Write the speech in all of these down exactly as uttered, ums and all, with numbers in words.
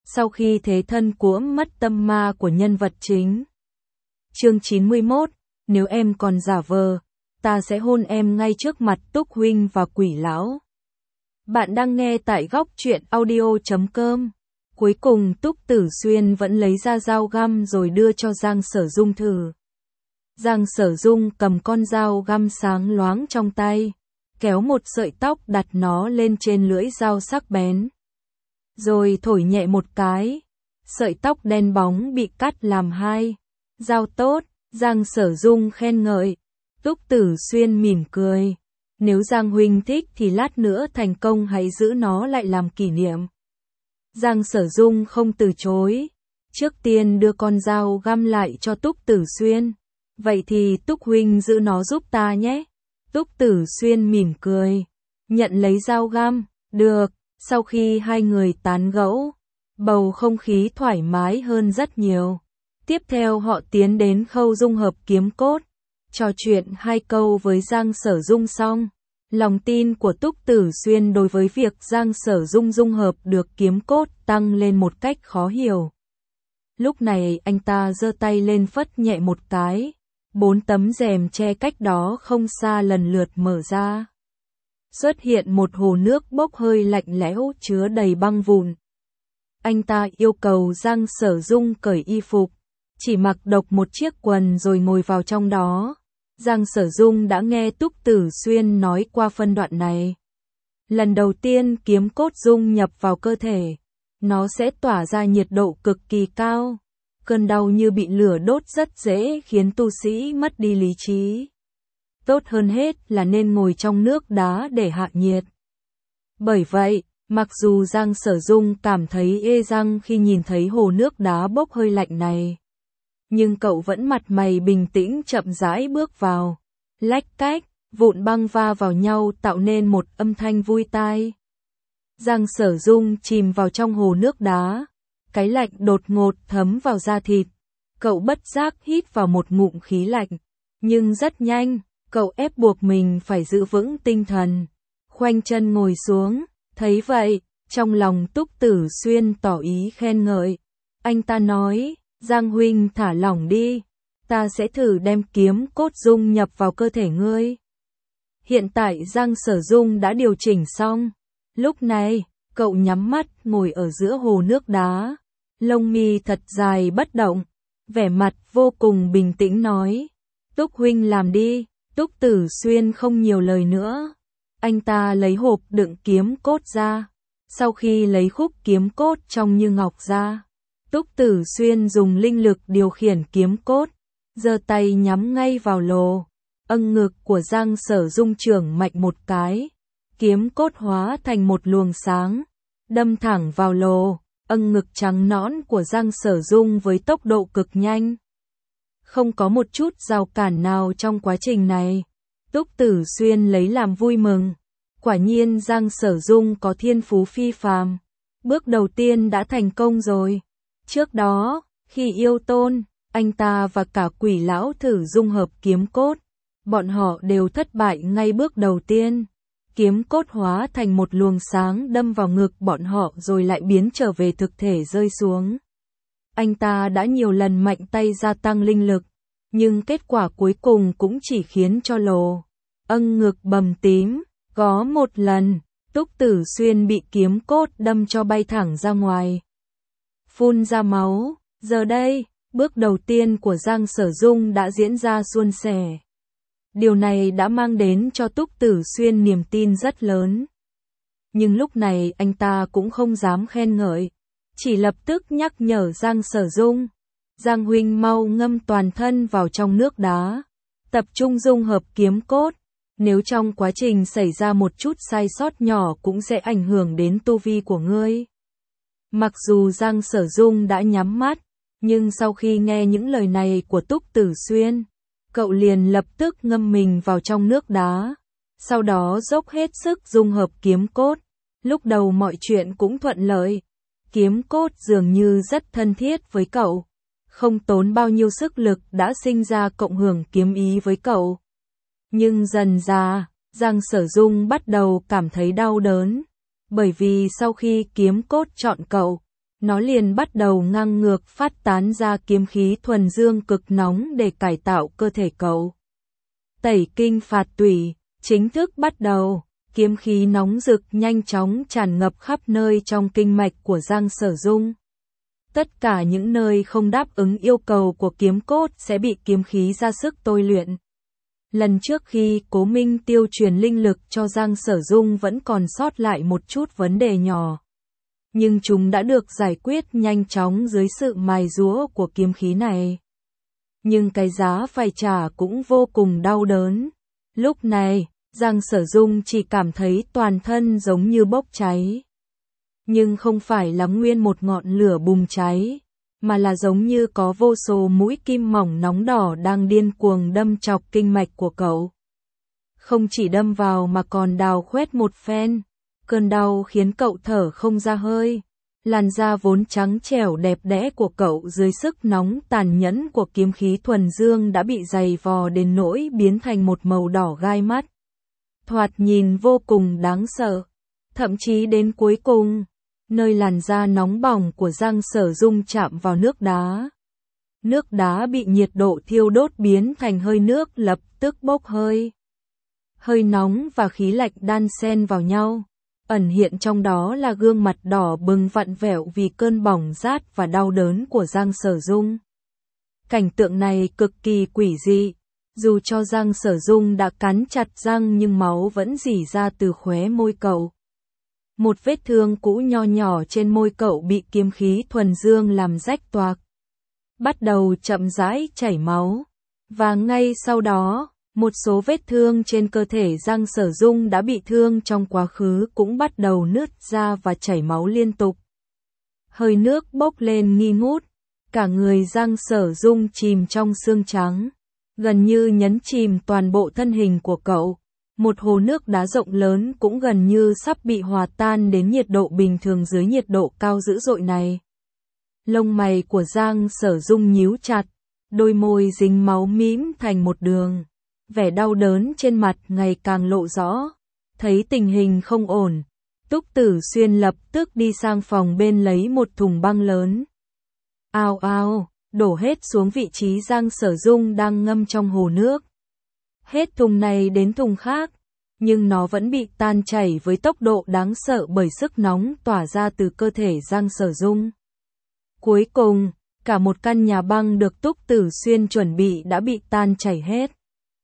sau khi thế thân cuỗm mất tâm ma của nhân vật chính. Chương chín mươi mốt, nếu em còn giả vờ, ta sẽ hôn em ngay trước mặt Túc huynh và Quỷ lão. Bạn đang nghe tại góc truyện audio chấm com. Cuối cùng Túc Tử Xuyên vẫn lấy ra dao găm rồi đưa cho Giang Sở Dung thử. Giang Sở Dung cầm con dao găm sáng loáng trong tay, kéo một sợi tóc đặt nó lên trên lưỡi dao sắc bén. Rồi thổi nhẹ một cái, sợi tóc đen bóng bị cắt làm hai. Dao tốt, Giang Sở Dung khen ngợi. Túc Tử Xuyên mỉm cười. Nếu Giang huynh thích thì lát nữa thành công hãy giữ nó lại làm kỷ niệm. Giang Sở Dung không từ chối. Trước tiên đưa con dao găm lại cho Túc Tử Xuyên. Vậy thì Túc huynh giữ nó giúp ta nhé. Túc Tử Xuyên mỉm cười. Nhận lấy dao găm. Được. Sau khi hai người tán gẫu, bầu không khí thoải mái hơn rất nhiều. Tiếp theo họ tiến đến khâu dung hợp kiếm cốt. Trò chuyện hai câu với Giang Sở Dung xong, lòng tin của Túc Tử Xuyên đối với việc Giang Sở Dung dung hợp được kiếm cốt tăng lên một cách khó hiểu. Lúc này anh ta giơ tay lên phất nhẹ một cái, bốn tấm rèm che cách đó không xa lần lượt mở ra. Xuất hiện một hồ nước bốc hơi lạnh lẽo chứa đầy băng vụn. Anh ta yêu cầu Giang Sở Dung cởi y phục, chỉ mặc độc một chiếc quần rồi ngồi vào trong đó. Giang Sở Dung đã nghe Túc Tử Xuyên nói qua phân đoạn này. Lần đầu tiên kiếm cốt dung nhập vào cơ thể, nó sẽ tỏa ra nhiệt độ cực kỳ cao. Cơn đau như bị lửa đốt rất dễ khiến tu sĩ mất đi lý trí. Tốt hơn hết là nên ngồi trong nước đá để hạ nhiệt. Bởi vậy, mặc dù Giang Sở Dung cảm thấy ê răng khi nhìn thấy hồ nước đá bốc hơi lạnh này, nhưng cậu vẫn mặt mày bình tĩnh chậm rãi bước vào. Lách cách, vụn băng va vào nhau tạo nên một âm thanh vui tai. Giang Sở Dung chìm vào trong hồ nước đá. Cái lạnh đột ngột thấm vào da thịt. Cậu bất giác hít vào một ngụm khí lạnh. Nhưng rất nhanh, cậu ép buộc mình phải giữ vững tinh thần. Khoanh chân ngồi xuống. Thấy vậy, trong lòng Túc Tử Xuyên tỏ ý khen ngợi. Anh ta nói, Giang huynh thả lỏng đi. Ta sẽ thử đem kiếm cốt dung nhập vào cơ thể ngươi. Hiện tại Giang Sở Dung đã điều chỉnh xong. Lúc này, cậu nhắm mắt ngồi ở giữa hồ nước đá. Lông mi thật dài bất động. Vẻ mặt vô cùng bình tĩnh nói. Túc huynh làm đi. Túc Tử Xuyên không nhiều lời nữa. Anh ta lấy hộp đựng kiếm cốt ra. Sau khi lấy khúc kiếm cốt trong như ngọc ra, Túc Tử Xuyên dùng linh lực điều khiển kiếm cốt, giơ tay nhắm ngay vào lồ. Âng ngực của Giang Sở Dung trưởng mạnh một cái. Kiếm cốt hóa thành một luồng sáng, đâm thẳng vào lồ. Âng ngực trắng nõn của Giang Sở Dung với tốc độ cực nhanh. Không có một chút rào cản nào trong quá trình này. Túc Tử Xuyên lấy làm vui mừng. Quả nhiên Giang Sở Dung có thiên phú phi phàm. Bước đầu tiên đã thành công rồi. Trước đó, khi yêu tôn, anh ta và cả Quỷ lão thử dung hợp kiếm cốt. Bọn họ đều thất bại ngay bước đầu tiên. Kiếm cốt hóa thành một luồng sáng đâm vào ngực bọn họ rồi lại biến trở về thực thể rơi xuống. Anh ta đã nhiều lần mạnh tay gia tăng linh lực, nhưng kết quả cuối cùng cũng chỉ khiến cho lồ âng ngực bầm tím. Có một lần, Túc Tử Xuyên bị kiếm cốt đâm cho bay thẳng ra ngoài, phun ra máu. Giờ đây, bước đầu tiên của Giang Sở Dung đã diễn ra suôn sẻ. Điều này đã mang đến cho Túc Tử Xuyên niềm tin rất lớn. Nhưng lúc này anh ta cũng không dám khen ngợi, chỉ lập tức nhắc nhở Giang Sở Dung. Giang huynh mau ngâm toàn thân vào trong nước đá, tập trung dung hợp kiếm cốt. Nếu trong quá trình xảy ra một chút sai sót nhỏ cũng sẽ ảnh hưởng đến tu vi của ngươi. Mặc dù Giang Sở Dung đã nhắm mắt, nhưng sau khi nghe những lời này của Túc Tử Xuyên, cậu liền lập tức ngâm mình vào trong nước đá. Sau đó dốc hết sức dung hợp kiếm cốt. Lúc đầu mọi chuyện cũng thuận lợi. Kiếm cốt dường như rất thân thiết với cậu. Không tốn bao nhiêu sức lực đã sinh ra cộng hưởng kiếm ý với cậu. Nhưng dần dà, Giang Sở Dung bắt đầu cảm thấy đau đớn. Bởi vì sau khi kiếm cốt chọn cậu, nó liền bắt đầu ngang ngược phát tán ra kiếm khí thuần dương cực nóng để cải tạo cơ thể cậu. Tẩy kinh phạt tủy, chính thức bắt đầu, kiếm khí nóng rực nhanh chóng tràn ngập khắp nơi trong kinh mạch của Giang Sở Dung. Tất cả những nơi không đáp ứng yêu cầu của kiếm cốt sẽ bị kiếm khí ra sức tôi luyện. Lần trước khi Cố Minh Tiêu truyền linh lực cho Giang Sở Dung vẫn còn sót lại một chút vấn đề nhỏ. Nhưng chúng đã được giải quyết nhanh chóng dưới sự mài giũa của kiếm khí này. Nhưng cái giá phải trả cũng vô cùng đau đớn. Lúc này, Giang Sở Dung chỉ cảm thấy toàn thân giống như bốc cháy. Nhưng không phải là nguyên một ngọn lửa bùng cháy, mà là giống như có vô số mũi kim mỏng nóng đỏ đang điên cuồng đâm chọc kinh mạch của cậu. Không chỉ đâm vào mà còn đào khoét một phen, cơn đau khiến cậu thở không ra hơi. Làn da vốn trắng trẻo đẹp đẽ của cậu dưới sức nóng tàn nhẫn của kiếm khí thuần dương đã bị dày vò đến nỗi biến thành một màu đỏ gai mắt. Thoạt nhìn vô cùng đáng sợ. Thậm chí đến cuối cùng, nơi làn da nóng bỏng của Giang Sở Dung chạm vào nước đá. Nước đá bị nhiệt độ thiêu đốt biến thành hơi nước lập tức bốc hơi. Hơi nóng và khí lạnh đan xen vào nhau. Ẩn hiện trong đó là gương mặt đỏ bừng vặn vẹo vì cơn bỏng rát và đau đớn của Giang Sở Dung. Cảnh tượng này cực kỳ quỷ dị. Dù cho Giang Sở Dung đã cắn chặt răng nhưng máu vẫn rỉ ra từ khóe môi cậu. Một vết thương cũ nho nhỏ trên môi cậu bị kiếm khí thuần dương làm rách toạc. Bắt đầu chậm rãi chảy máu. Và ngay sau đó, một số vết thương trên cơ thể Giang Sở Dung đã bị thương trong quá khứ cũng bắt đầu nứt ra và chảy máu liên tục. Hơi nước bốc lên nghi ngút, cả người Giang Sở Dung chìm trong sương trắng, gần như nhấn chìm toàn bộ thân hình của cậu. Một hồ nước đá rộng lớn cũng gần như sắp bị hòa tan đến nhiệt độ bình thường dưới nhiệt độ cao dữ dội này. Lông mày của Giang Sở Dung nhíu chặt, đôi môi dính máu mím thành một đường. Vẻ đau đớn trên mặt ngày càng lộ rõ. Thấy tình hình không ổn, Túc Tử Xuyên lập tức đi sang phòng bên lấy một thùng băng lớn. Ao ao, đổ hết xuống vị trí Giang Sở Dung đang ngâm trong hồ nước. Hết thùng này đến thùng khác, nhưng nó vẫn bị tan chảy với tốc độ đáng sợ bởi sức nóng tỏa ra từ cơ thể Giang Sở Dung. Cuối cùng, cả một căn nhà băng được Túc Tử Xuyên chuẩn bị đã bị tan chảy hết.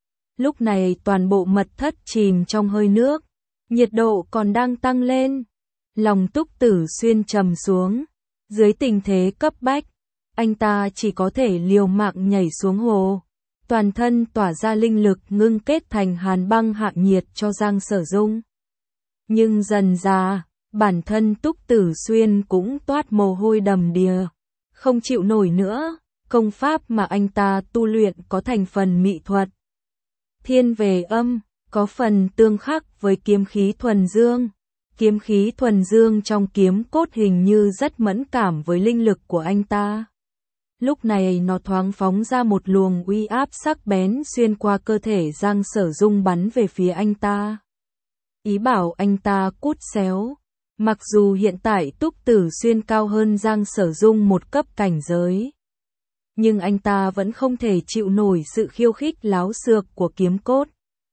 Lúc này toàn bộ mật thất chìm trong hơi nước, nhiệt độ còn đang tăng lên. Lòng Túc Tử Xuyên trầm xuống, dưới tình thế cấp bách, anh ta chỉ có thể liều mạng nhảy xuống hồ. Toàn thân tỏa ra linh lực ngưng kết thành hàn băng hạ nhiệt cho Giang Sở Dung. Nhưng dần dà, bản thân Túc Tử Xuyên cũng toát mồ hôi đầm đìa. Không chịu nổi nữa, công pháp mà anh ta tu luyện có thành phần mỹ thuật. Thiên về âm, có phần tương khắc với kiếm khí thuần dương. Kiếm khí thuần dương trong kiếm cốt hình như rất mẫn cảm với linh lực của anh ta. Lúc này nó thoáng phóng ra một luồng uy áp sắc bén xuyên qua cơ thể Giang Sở Dung bắn về phía anh ta. Ý bảo anh ta cút xéo. Mặc dù hiện tại Túc Tử Xuyên cao hơn Giang Sở Dung một cấp cảnh giới, nhưng anh ta vẫn không thể chịu nổi sự khiêu khích láo xược của kiếm cốt.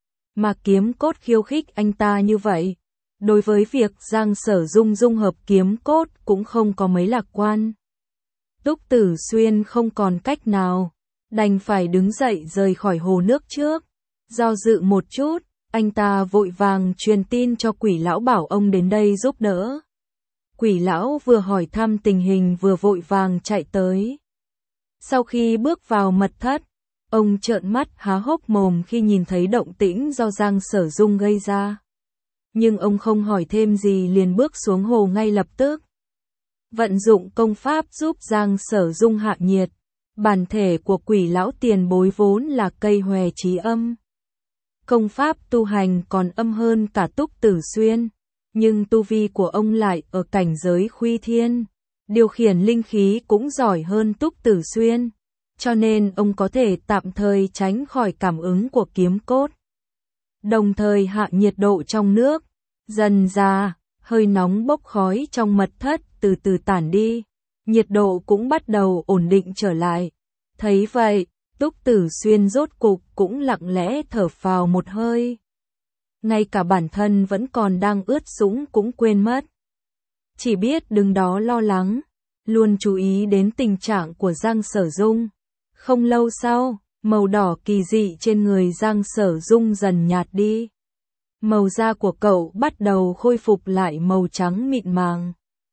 Mà kiếm cốt khiêu khích anh ta như vậy, đối với việc Giang Sở Dung dung hợp kiếm cốt cũng không có mấy lạc quan. Túc Tử Xuyên không còn cách nào, đành phải đứng dậy rời khỏi hồ nước trước. Do dự một chút, anh ta vội vàng truyền tin cho Quỷ lão bảo ông đến đây giúp đỡ. Quỷ lão vừa hỏi thăm tình hình vừa vội vàng chạy tới. Sau khi bước vào mật thất, ông trợn mắt há hốc mồm khi nhìn thấy động tĩnh do Giang Sở Dung gây ra. Nhưng ông không hỏi thêm gì liền bước xuống hồ ngay lập tức. Vận dụng công pháp giúp Giang Sở Dung hạ nhiệt. Bản thể của Quỷ lão tiền bối vốn là cây hòe trí âm. Công pháp tu hành còn âm hơn cả Túc Tử Xuyên, nhưng tu vi của ông lại ở cảnh giới khuy thiên. Điều khiển linh khí cũng giỏi hơn Túc Tử Xuyên, cho nên ông có thể tạm thời tránh khỏi cảm ứng của kiếm cốt. Đồng thời hạ nhiệt độ trong nước, dần ra, hơi nóng bốc khói trong mật thất từ từ tản đi. nhiệt độ cũng bắt đầu ổn định trở lại. Thấy vậy, Túc Tử Xuyên rốt cục cũng lặng lẽ thở phào một hơi. Ngay cả bản thân vẫn còn đang ướt sũng cũng quên mất. Chỉ biết đứng đó lo lắng, luôn chú ý đến tình trạng của Giang Sở Dung. Không lâu sau, màu đỏ kỳ dị trên người Giang Sở Dung dần nhạt đi. Màu da của cậu bắt đầu khôi phục lại màu trắng mịn màng.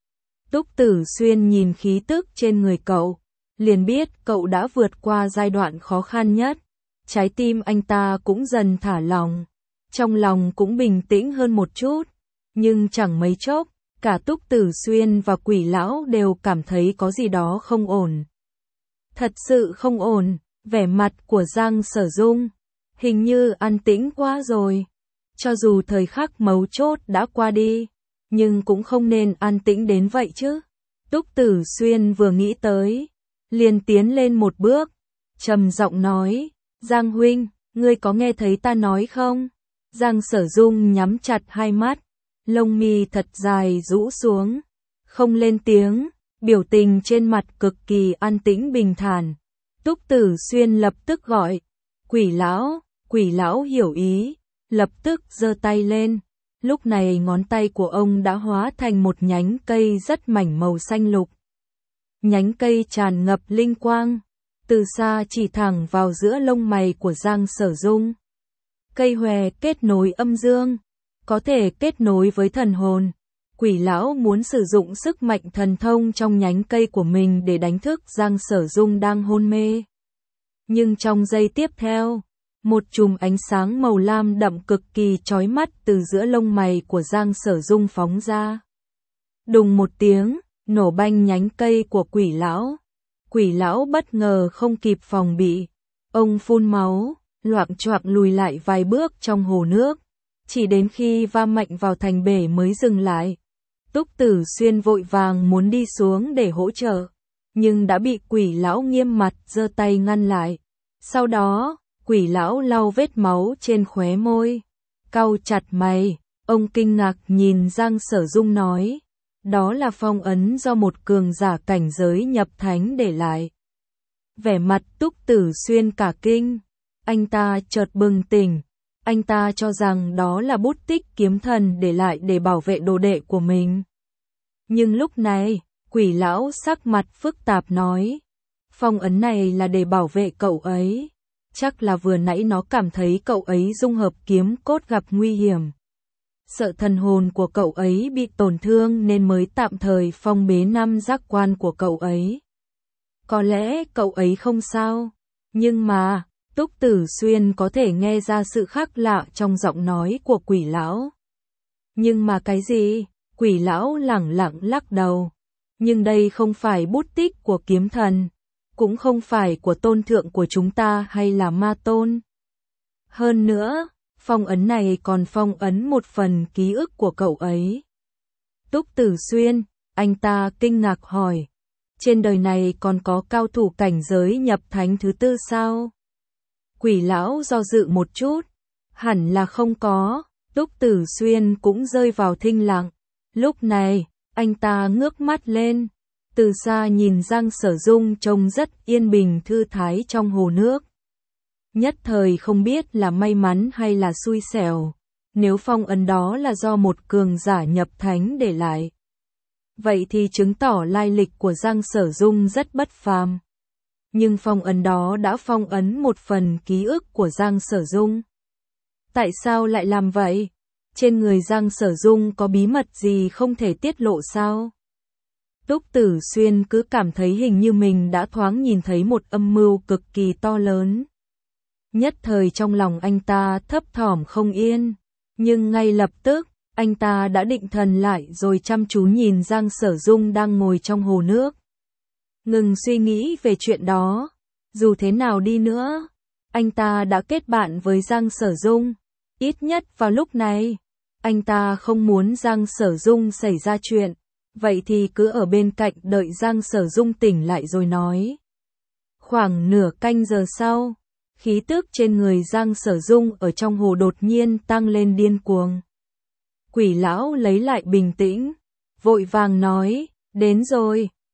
Túc Tử Xuyên nhìn khí tức trên người cậu, liền biết cậu đã vượt qua giai đoạn khó khăn nhất. Trái tim anh ta cũng dần thả lỏng, trong lòng cũng bình tĩnh hơn một chút. Nhưng chẳng mấy chốc, cả Túc Tử Xuyên và Quỷ Lão đều cảm thấy có gì đó không ổn. Thật sự không ổn, vẻ mặt của Giang Sở Dung hình như an tĩnh quá rồi. Cho dù thời khắc mấu chốt đã qua đi, nhưng cũng không nên an tĩnh đến vậy chứ. Túc Tử Xuyên vừa nghĩ tới, liền tiến lên một bước, trầm giọng nói, Giang huynh, ngươi có nghe thấy ta nói không? Giang Sở Dung nhắm chặt hai mắt, lông mi thật dài rũ xuống, không lên tiếng, biểu tình trên mặt cực kỳ an tĩnh bình thản. Túc Tử Xuyên lập tức gọi, Quỷ Lão, Quỷ Lão hiểu ý, lập tức giơ tay lên. Lúc này ngón tay của ông đã hóa thành một nhánh cây rất mảnh màu xanh lục. Nhánh cây tràn ngập linh quang, từ xa chỉ thẳng vào giữa lông mày của Giang Sở Dung. Cây hòe kết nối âm dương, có thể kết nối với thần hồn. Quỷ Lão muốn sử dụng sức mạnh thần thông trong nhánh cây của mình để đánh thức Giang Sở Dung đang hôn mê. Nhưng trong giây tiếp theo, một chùm ánh sáng màu lam đậm cực kỳ chói mắt từ giữa lông mày của Giang Sở Dung phóng ra. Đùng một tiếng, nổ banh nhánh cây của Quỷ Lão. Quỷ Lão bất ngờ không kịp phòng bị, ông phun máu, loạng choạng lùi lại vài bước trong hồ nước, chỉ đến khi va mạnh vào thành bể mới dừng lại. Túc Tử Xuyên vội vàng muốn đi xuống để hỗ trợ, nhưng đã bị Quỷ Lão nghiêm mặt giơ tay ngăn lại. Sau đó, Quỷ Lão lau vết máu trên khóe môi, cau chặt mày, ông kinh ngạc nhìn Giang Sở Dung nói, đó là phong ấn do một cường giả cảnh giới nhập thánh để lại. Vẻ mặt Túc Tử Xuyên cả kinh, anh ta chợt bừng tỉnh, anh ta cho rằng đó là bút tích kiếm thần để lại để bảo vệ đồ đệ của mình. Nhưng lúc này, Quỷ Lão sắc mặt phức tạp nói, phong ấn này là để bảo vệ cậu ấy. Chắc là vừa nãy nó cảm thấy cậu ấy dung hợp kiếm cốt gặp nguy hiểm. Sợ thần hồn của cậu ấy bị tổn thương nên mới tạm thời phong bế năm giác quan của cậu ấy. Có lẽ cậu ấy không sao, nhưng mà, Túc Tử Xuyên có thể nghe ra sự khác lạ trong giọng nói của Quỷ Lão. Nhưng mà cái gì? Quỷ Lão lẳng lặng lắc đầu. Nhưng đây không phải bút tích của kiếm thần, cũng không phải của tôn thượng của chúng ta hay là ma tôn. Hơn nữa, phong ấn này còn phong ấn một phần ký ức của cậu ấy. Túc Tử Xuyên, anh ta kinh ngạc hỏi, trên đời này còn có cao thủ cảnh giới nhập thánh thứ tư sao? Quỷ Lão do dự một chút, hẳn là không có. Túc Tử Xuyên cũng rơi vào thinh lặng. Lúc này, anh ta ngước mắt lên, từ xa nhìn Giang Sở Dung trông rất yên bình thư thái trong hồ nước. Nhất thời không biết là may mắn hay là xui xẻo, nếu phong ấn đó là do một cường giả nhập thánh để lại. Vậy thì chứng tỏ lai lịch của Giang Sở Dung rất bất phàm. Nhưng phong ấn đó đã phong ấn một phần ký ức của Giang Sở Dung. Tại sao lại làm vậy? Trên người Giang Sở Dung có bí mật gì không thể tiết lộ sao? Túc Tử Xuyên cứ cảm thấy hình như mình đã thoáng nhìn thấy một âm mưu cực kỳ to lớn. Nhất thời trong lòng anh ta thấp thỏm không yên, nhưng ngay lập tức, anh ta đã định thần lại rồi chăm chú nhìn Giang Sở Dung đang ngồi trong hồ nước. Ngừng suy nghĩ về chuyện đó, dù thế nào đi nữa, anh ta đã kết bạn với Giang Sở Dung, ít nhất vào lúc này, anh ta không muốn Giang Sở Dung xảy ra chuyện. Vậy thì cứ ở bên cạnh đợi Giang Sở Dung tỉnh lại rồi nói. Khoảng nửa canh giờ sau, khí tức trên người Giang Sở Dung ở trong hồ đột nhiên tăng lên điên cuồng. Quỷ Lão lấy lại bình tĩnh, vội vàng nói, đến rồi.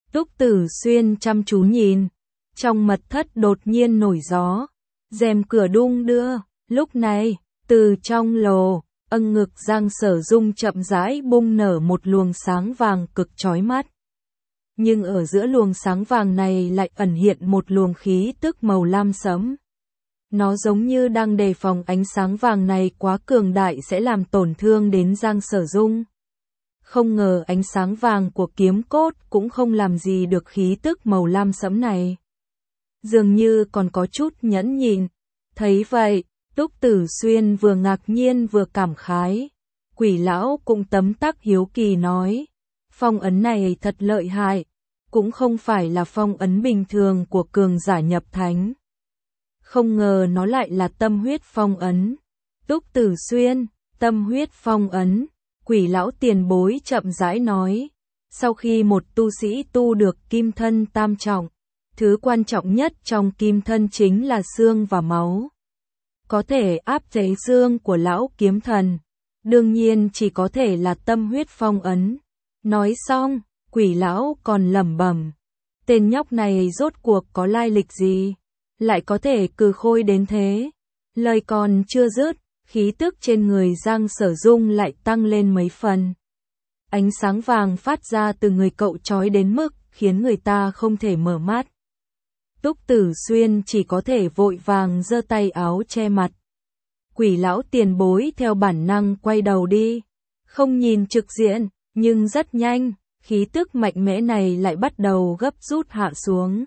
Túc Tử Xuyên chăm chú nhìn, trong mật thất đột nhiên nổi gió, rèm cửa đung đưa, lúc này, từ trong lồ, âng ngực Giang Sở Dung chậm rãi bung nở một luồng sáng vàng cực chói mắt. Nhưng ở giữa luồng sáng vàng này lại ẩn hiện một luồng khí tức màu lam sẫm. Nó giống như đang đề phòng ánh sáng vàng này quá cường đại sẽ làm tổn thương đến Giang Sở Dung. Không ngờ ánh sáng vàng của kiếm cốt cũng không làm gì được khí tức màu lam sẫm này. Dường như còn có chút nhẫn nhịn. Thấy vậy, Túc Tử Xuyên vừa ngạc nhiên vừa cảm khái. Quỷ lão cũng tấm tắc hiếu kỳ nói, phong ấn này thật lợi hại, cũng không phải là phong ấn bình thường của cường giả nhập thánh. Không ngờ nó lại là tâm huyết phong ấn. Túc Tử Xuyên, tâm huyết phong ấn, quỷ lão tiền bối chậm rãi nói, sau khi một tu sĩ tu được kim thân tam trọng, thứ quan trọng nhất trong kim thân chính là xương và máu. Có thể áp chế xương của lão kiếm thần, đương nhiên chỉ có thể là tâm huyết phong ấn. Nói xong, quỷ lão còn lẩm bẩm, tên nhóc này rốt cuộc có lai lịch gì, lại có thể cừ khôi đến thế. Lời còn chưa dứt, khí tức trên người Giang Sở Dung lại tăng lên mấy phần. Ánh sáng vàng phát ra từ người cậu chói đến mức khiến người ta không thể mở mắt. Túc Tử Xuyên chỉ có thể vội vàng giơ tay áo che mặt. Quỷ lão tiền bối theo bản năng quay đầu đi, không nhìn trực diện, nhưng rất nhanh, khí tức mạnh mẽ này lại bắt đầu gấp rút hạ xuống.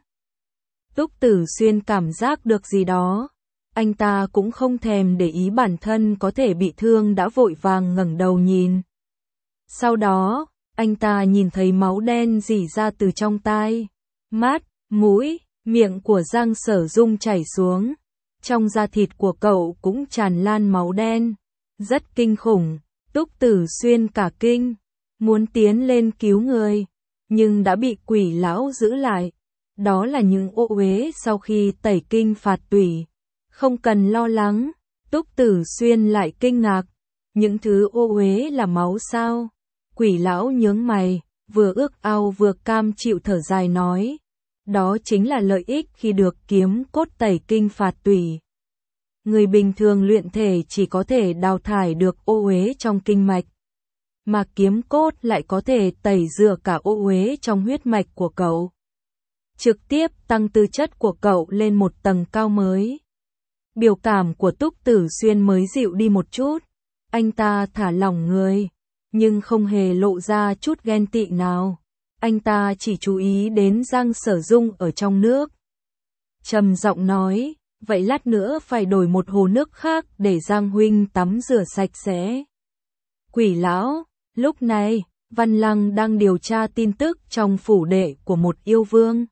Túc Tử Xuyên cảm giác được gì đó, anh ta cũng không thèm để ý bản thân có thể bị thương đã vội vàng ngẩng đầu nhìn. Sau đó, anh ta nhìn thấy máu đen rỉ ra từ trong tai, mắt, mũi, miệng của Giang Sở Dung chảy xuống. Trong da thịt của cậu cũng tràn lan máu đen. Rất kinh khủng, Túc Tử Xuyên cả kinh, muốn tiến lên cứu người, nhưng đã bị quỷ lão giữ lại. Đó là những ô uế sau khi tẩy kinh phạt tủy. Không cần lo lắng, Túc Tử Xuyên lại kinh ngạc. Những thứ ô uế là máu sao? Quỷ lão nhướng mày, vừa ước ao vừa cam chịu thở dài nói. Đó chính là lợi ích khi được kiếm cốt tẩy kinh phạt tủy. Người bình thường luyện thể chỉ có thể đào thải được ô uế trong kinh mạch, mà kiếm cốt lại có thể tẩy rửa cả ô uế trong huyết mạch của cậu. Trực tiếp tăng tư chất của cậu lên một tầng cao mới. Biểu cảm của Túc Tử Xuyên mới dịu đi một chút. Anh ta thả lỏng người, nhưng không hề lộ ra chút ghen tị nào. Anh ta chỉ chú ý đến Giang Sở Dung ở trong nước. Trầm giọng nói, vậy lát nữa phải đổi một hồ nước khác để Giang huynh tắm rửa sạch sẽ. Quỷ lão, lúc này, Văn Lăng đang điều tra tin tức trong phủ đệ của một yêu vương.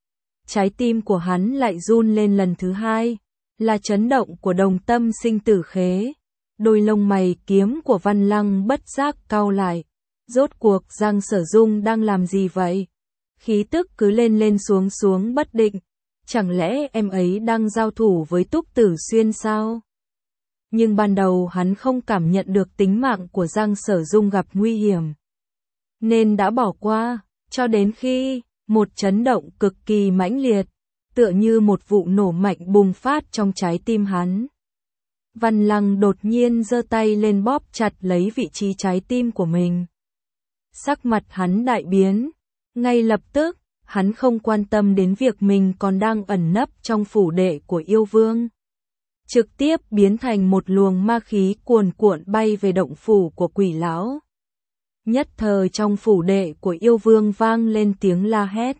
Trái tim của hắn lại run lên lần thứ hai, là chấn động của đồng tâm sinh tử khế. Đôi lông mày kiếm của Văn Lăng bất giác cau lại. Rốt cuộc Giang Sở Dung đang làm gì vậy? Khí tức cứ lên lên xuống xuống bất định. Chẳng lẽ em ấy đang giao thủ với Túc Tử Xuyên sao? Nhưng ban đầu hắn không cảm nhận được tính mạng của Giang Sở Dung gặp nguy hiểm, nên đã bỏ qua, cho đến khi một chấn động cực kỳ mãnh liệt, tựa như một vụ nổ mạnh bùng phát trong trái tim hắn. Văn Lăng đột nhiên giơ tay lên bóp chặt lấy vị trí trái tim của mình. Sắc mặt hắn đại biến, ngay lập tức, hắn không quan tâm đến việc mình còn đang ẩn nấp trong phủ đệ của yêu vương. Trực tiếp biến thành một luồng ma khí cuồn cuộn bay về động phủ của quỷ lão. Nhất thời trong phủ đệ của yêu vương vang lên tiếng la hét.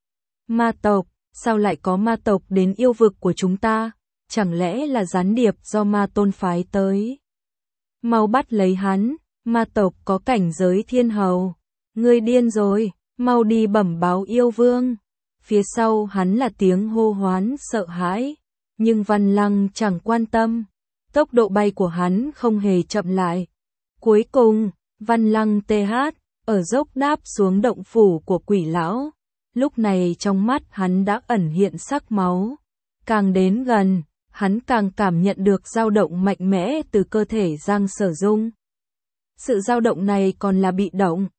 Ma tộc, sao lại có ma tộc đến yêu vực của chúng ta? Chẳng lẽ là gián điệp do ma tôn phái tới? Mau bắt lấy hắn, ma tộc có cảnh giới thiên hầu. Ngươi điên rồi, mau đi bẩm báo yêu vương. Phía sau hắn là tiếng hô hoán sợ hãi, nhưng Văn Lăng chẳng quan tâm. Tốc độ bay của hắn không hề chậm lại. Cuối cùng, Văn Lăng tê hát, ở dốc đáp xuống động phủ của quỷ lão. Lúc này trong mắt hắn đã ẩn hiện sắc máu. Càng đến gần, hắn càng cảm nhận được dao động mạnh mẽ từ cơ thể Giang Sở Dung. Sự dao động này còn là bị động.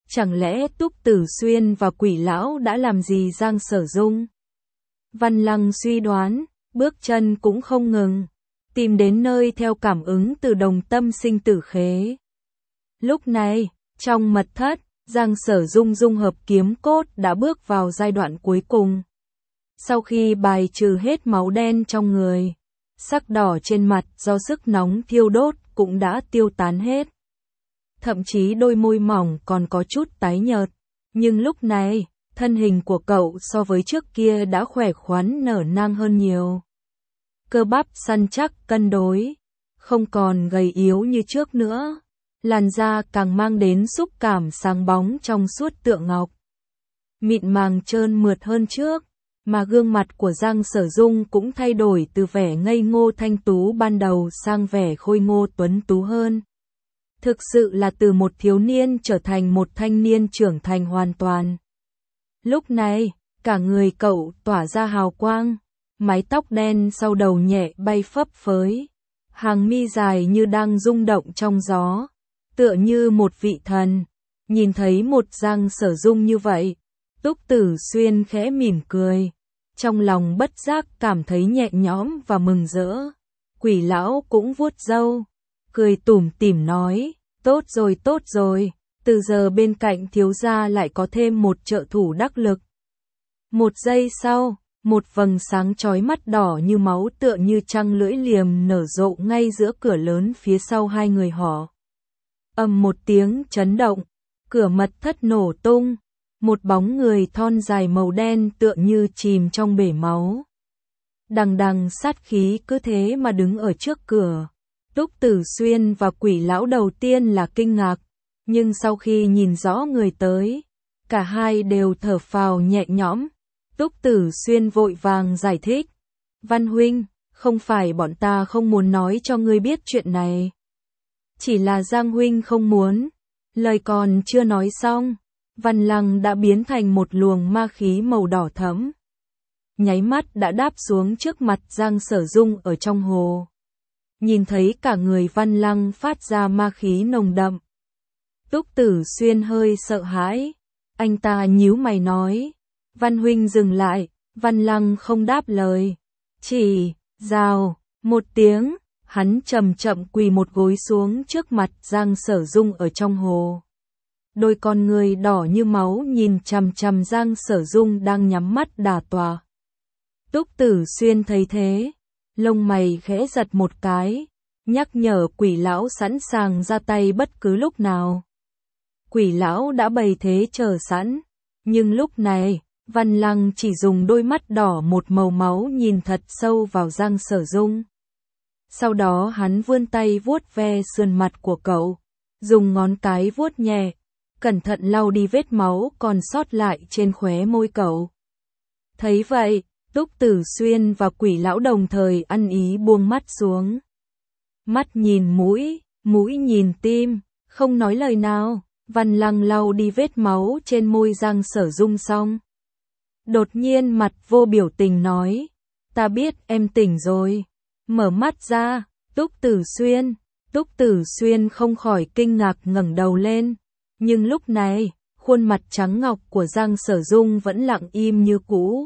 Chẳng lẽ Túc Tử Xuyên và Quỷ Lão đã làm gì Giang Sở Dung? Văn Lăng suy đoán, bước chân cũng không ngừng, tìm đến nơi theo cảm ứng từ đồng tâm sinh tử khế. Lúc này, trong mật thất, Giang Sở Dung dung hợp kiếm cốt đã bước vào giai đoạn cuối cùng. Sau khi bài trừ hết máu đen trong người, sắc đỏ trên mặt do sức nóng thiêu đốt cũng đã tiêu tán hết. Thậm chí đôi môi mỏng còn có chút tái nhợt, nhưng lúc này, thân hình của cậu so với trước kia đã khỏe khoắn nở nang hơn nhiều. Cơ bắp săn chắc cân đối, không còn gầy yếu như trước nữa. Làn da càng mang đến xúc cảm sáng bóng trong suốt tượng ngọc. Mịn màng trơn mượt hơn trước, mà gương mặt của Giang Sở Dung cũng thay đổi từ vẻ ngây ngô thanh tú ban đầu sang vẻ khôi ngô tuấn tú hơn. Thực sự là từ một thiếu niên trở thành một thanh niên trưởng thành hoàn toàn. Lúc này, cả người cậu tỏa ra hào quang, mái tóc đen sau đầu nhẹ bay phấp phới, hàng mi dài như đang rung động trong gió, tựa như một vị thần. Nhìn thấy một Giang Sở Dung như vậy, Túc Tử Xuyên khẽ mỉm cười, trong lòng bất giác cảm thấy nhẹ nhõm và mừng rỡ. Quỷ Lão cũng vuốt râu, cười tủm tỉm nói, tốt rồi tốt rồi, từ giờ bên cạnh thiếu gia lại có thêm một trợ thủ đắc lực. Một giây sau, một vầng sáng chói mắt đỏ như máu tựa như trăng lưỡi liềm nở rộ ngay giữa cửa lớn phía sau hai người họ. Ầm một tiếng chấn động, cửa mật thất nổ tung, một bóng người thon dài màu đen tựa như chìm trong bể máu. Đằng đằng sát khí cứ thế mà đứng ở trước cửa. Túc Tử Xuyên và Quỷ Lão đầu tiên là kinh ngạc, nhưng sau khi nhìn rõ người tới, cả hai đều thở phào nhẹ nhõm. Túc Tử Xuyên vội vàng giải thích, Văn huynh, không phải bọn ta không muốn nói cho ngươi biết chuyện này. Chỉ là Giang huynh không muốn. Lời còn chưa nói xong, Văn Lăng đã biến thành một luồng ma khí màu đỏ thẫm. Nháy mắt đã đáp xuống trước mặt Giang Sở Dung ở trong hồ. Nhìn thấy cả người Văn Lăng phát ra ma khí nồng đậm. Túc Tử Xuyên hơi sợ hãi, anh ta nhíu mày nói, Văn huynh dừng lại. Văn Lăng không đáp lời, chỉ rào một tiếng, hắn chậm chậm quỳ một gối xuống trước mặt Giang Sở Dung ở trong hồ. Đôi con người đỏ như máu nhìn chằm chằm Giang Sở Dung đang nhắm mắt đả tọa. Túc Tử Xuyên thấy thế, lông mày khẽ giật một cái, nhắc nhở Quỷ Lão sẵn sàng ra tay bất cứ lúc nào. Quỷ Lão đã bày thế chờ sẵn, nhưng lúc này, Văn Lăng chỉ dùng đôi mắt đỏ một màu máu nhìn thật sâu vào Giang Sở Dung. Sau đó hắn vươn tay vuốt ve sườn mặt của cậu, dùng ngón cái vuốt nhẹ, cẩn thận lau đi vết máu còn sót lại trên khóe môi cậu. Thấy vậy, Túc Tử Xuyên và Quỷ Lão đồng thời ăn ý buông mắt xuống. Mắt nhìn mũi, mũi nhìn tim, không nói lời nào. Văn Lăng lau đi vết máu trên môi Giang Sở Dung xong, đột nhiên mặt vô biểu tình nói, ta biết em tỉnh rồi. Mở mắt ra, Túc Tử Xuyên, Túc Tử Xuyên không khỏi kinh ngạc ngẩng đầu lên, nhưng lúc này, khuôn mặt trắng ngọc của Giang Sở Dung vẫn lặng im như cũ.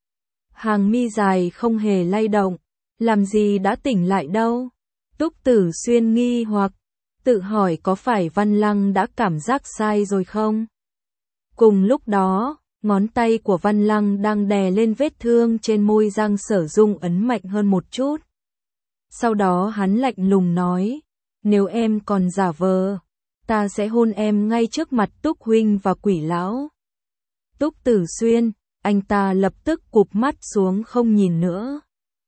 Hàng mi dài không hề lay động, làm gì đã tỉnh lại đâu. Túc Tử Xuyên nghi hoặc, tự hỏi có phải Văn Lăng đã cảm giác sai rồi không? Cùng lúc đó, ngón tay của Văn Lăng đang đè lên vết thương trên môi Giang Sở Dung ấn mạnh hơn một chút. Sau đó hắn lạnh lùng nói, nếu em còn giả vờ, ta sẽ hôn em ngay trước mặt Túc huynh và Quỷ Lão. Túc Tử Xuyên, anh ta lập tức cụp mắt xuống không nhìn nữa.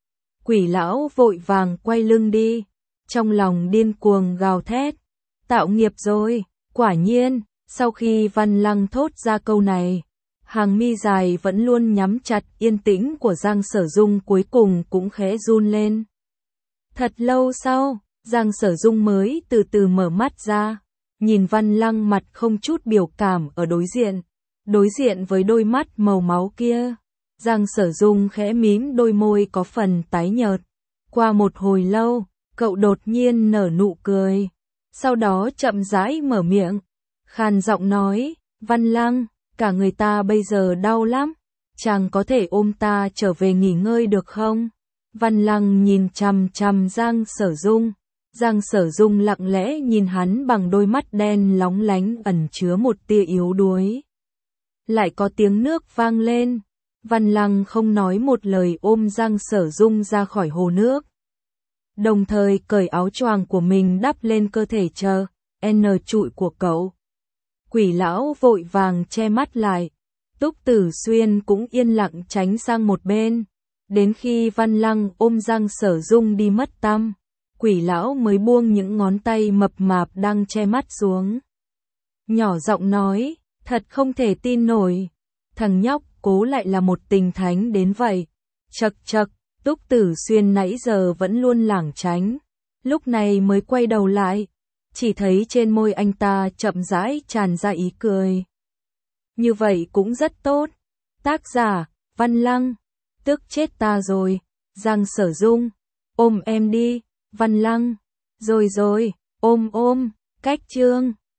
Quỷ Lão vội vàng quay lưng đi, trong lòng điên cuồng gào thét, tạo nghiệp rồi. Quả nhiên, sau khi Văn Lăng thốt ra câu này, hàng mi dài vẫn luôn nhắm chặt yên tĩnh của Giang Sở Dung cuối cùng cũng khẽ run lên. Thật lâu sau, Giang Sở Dung mới từ từ mở mắt ra, nhìn Văn Lăng mặt không chút biểu cảm ở đối diện, đối diện với đôi mắt màu máu kia. Giang Sở Dung khẽ mím đôi môi có phần tái nhợt. Qua một hồi lâu, cậu đột nhiên nở nụ cười, sau đó chậm rãi mở miệng, khàn giọng nói, Văn Lăng, cả người ta bây giờ đau lắm, chàng có thể ôm ta trở về nghỉ ngơi được không? Văn Lăng nhìn chằm chằm Giang Sở Dung, Giang Sở Dung lặng lẽ nhìn hắn bằng đôi mắt đen lóng lánh ẩn chứa một tia yếu đuối. Lại có tiếng nước vang lên, Văn Lăng không nói một lời ôm Giang Sở Dung ra khỏi hồ nước. Đồng thời cởi áo choàng của mình đắp lên cơ thể chờ, N trụi của cậu. Quỷ lão vội vàng che mắt lại, Túc Tử Xuyên cũng yên lặng tránh sang một bên. Đến khi Văn Lăng ôm Giang Sở Dung đi mất tăm, quỷ lão mới buông những ngón tay mập mạp đang che mắt xuống. Nhỏ giọng nói, thật không thể tin nổi, thằng nhóc cố lại là một tình thánh đến vậy. Chậc chậc, Túc Tử Xuyên nãy giờ vẫn luôn lảng tránh, lúc này mới quay đầu lại, chỉ thấy trên môi anh ta chậm rãi tràn ra ý cười. Như vậy cũng rất tốt. Tác giả, Văn Lăng. Tức chết ta rồi. Giang Sở Dung, ôm em đi. Văn Lăng. Rồi rồi, ôm ôm. Cách chương.